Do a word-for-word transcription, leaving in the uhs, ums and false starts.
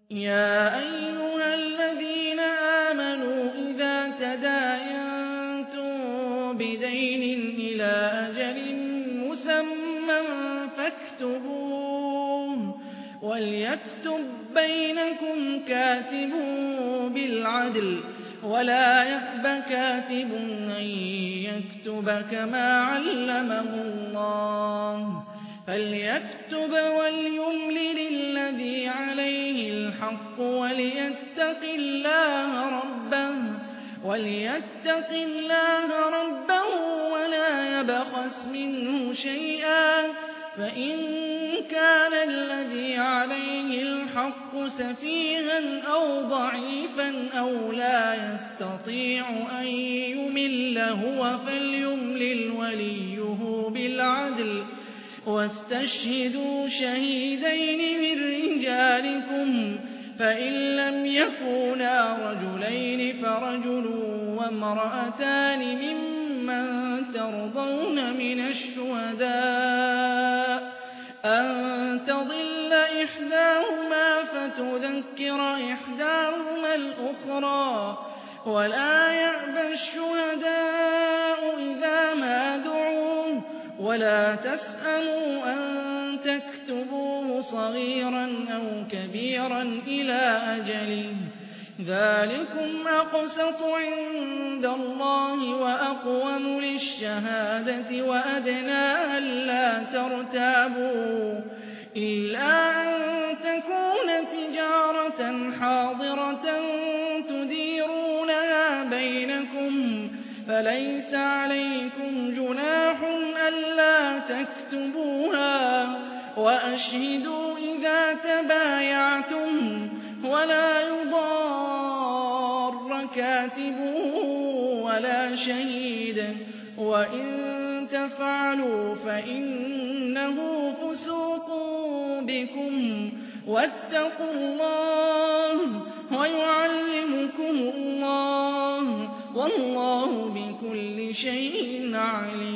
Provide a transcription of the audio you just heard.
يَا أَيُّهَا الَّذِينَ آمَنُوا إِذَا تَدَايَنتُم بِدَيْنٍ إِلَىٰ أَجَلٍ مُّسَمًّى فَاكْتُبُوهُ ۚ وَلْيَكْتُب بَّيْنَكُمْ كَاتِبٌ بِالْعَدْلِ ۚ وَلَا يَأْبَ كَاتِبٌ أَن يَكْتُبَ كَمَا عَلَّمَهُ اللَّهُ ۚ فَلْيَكْتُبْ وَلْيُمْلِلِ الَّذِي عَلَيْهِ الْحَقُّ وَلْيَتَّقِ اللَّهَ رَبَّهُ وَلَا يَبْخَسْ مِنْهُ شَيْئًا ۚ فَإِن كَانَ الَّذِي عَلَيْهِ الْحَقُّ سَفِيهًا أَوْ ضَعِيفًا أَوْ لَا يَسْتَطِيعُ أَن يُمِلَّ هُوَ فَلْيُمْلِلْ وَلِيُّهُ بِالْعَدْلِ ۚ وَاسْتَشْهِدُوا شَهِيدَيْنِ مِن رِّجَالِكُمْ ۖ فَإِن لَّمْ يَكُونَا رَجُلَيْنِ فَرَجُلٌ وَامْرَأَتَانِ مِمَّن تَرْضَوْنَ مِنَ الشُّهَدَاءِ أَن تَضِلَّ إِحْدَاهُمَا فَتُذَكِّرَ إِحْدَاهُمَا الْأُخْرَىٰ ۚ وَلَا يَأْبَ الشُّهَدَاءُ إِذَا مَا دُعُوا ۚ وَلَا تَسْأَمُوا أَن تَكْتُبُوهُ صَغِيرًا أَوْ كَبِيرًا إِلَىٰ أَجَلِهِ ۚ ذَٰلِكُمْ أَقْسَطُ عِندَ اللَّهِ وَأَقْوَمُ لِلشَّهَادَةِ وَأَدْنَىٰ أَلَّا تَرْتَابُوا ۖ إِلَّا أَن تَكُونَ تِجَارَةً حَاضِرَةً تُدِيرُونَهَا بَيْنَكُمْ ۚ فَلَيْسَ عَلَيْكُمْ جُنَاحٌ أَلَّا تَكْتُبُوهَا ۗ وَأَشْهِدُوا إِذَا تَبَايَعْتُمْ ۚ وَلَا يُضَارَّ كَاتِبٌ وَلَا شَهِيدٌ ۚ وَإِن تَفْعَلُوا فَإِنَّهُ فُسُوقٌ بِكُمْ ۗ وَاتَّقُوا اللَّهَ وَيُعَلِّمُكُمُ اللَّهُ ۗ وَاللَّهُ بِكُلِّ شَيْءٍ عَلِيمٌ.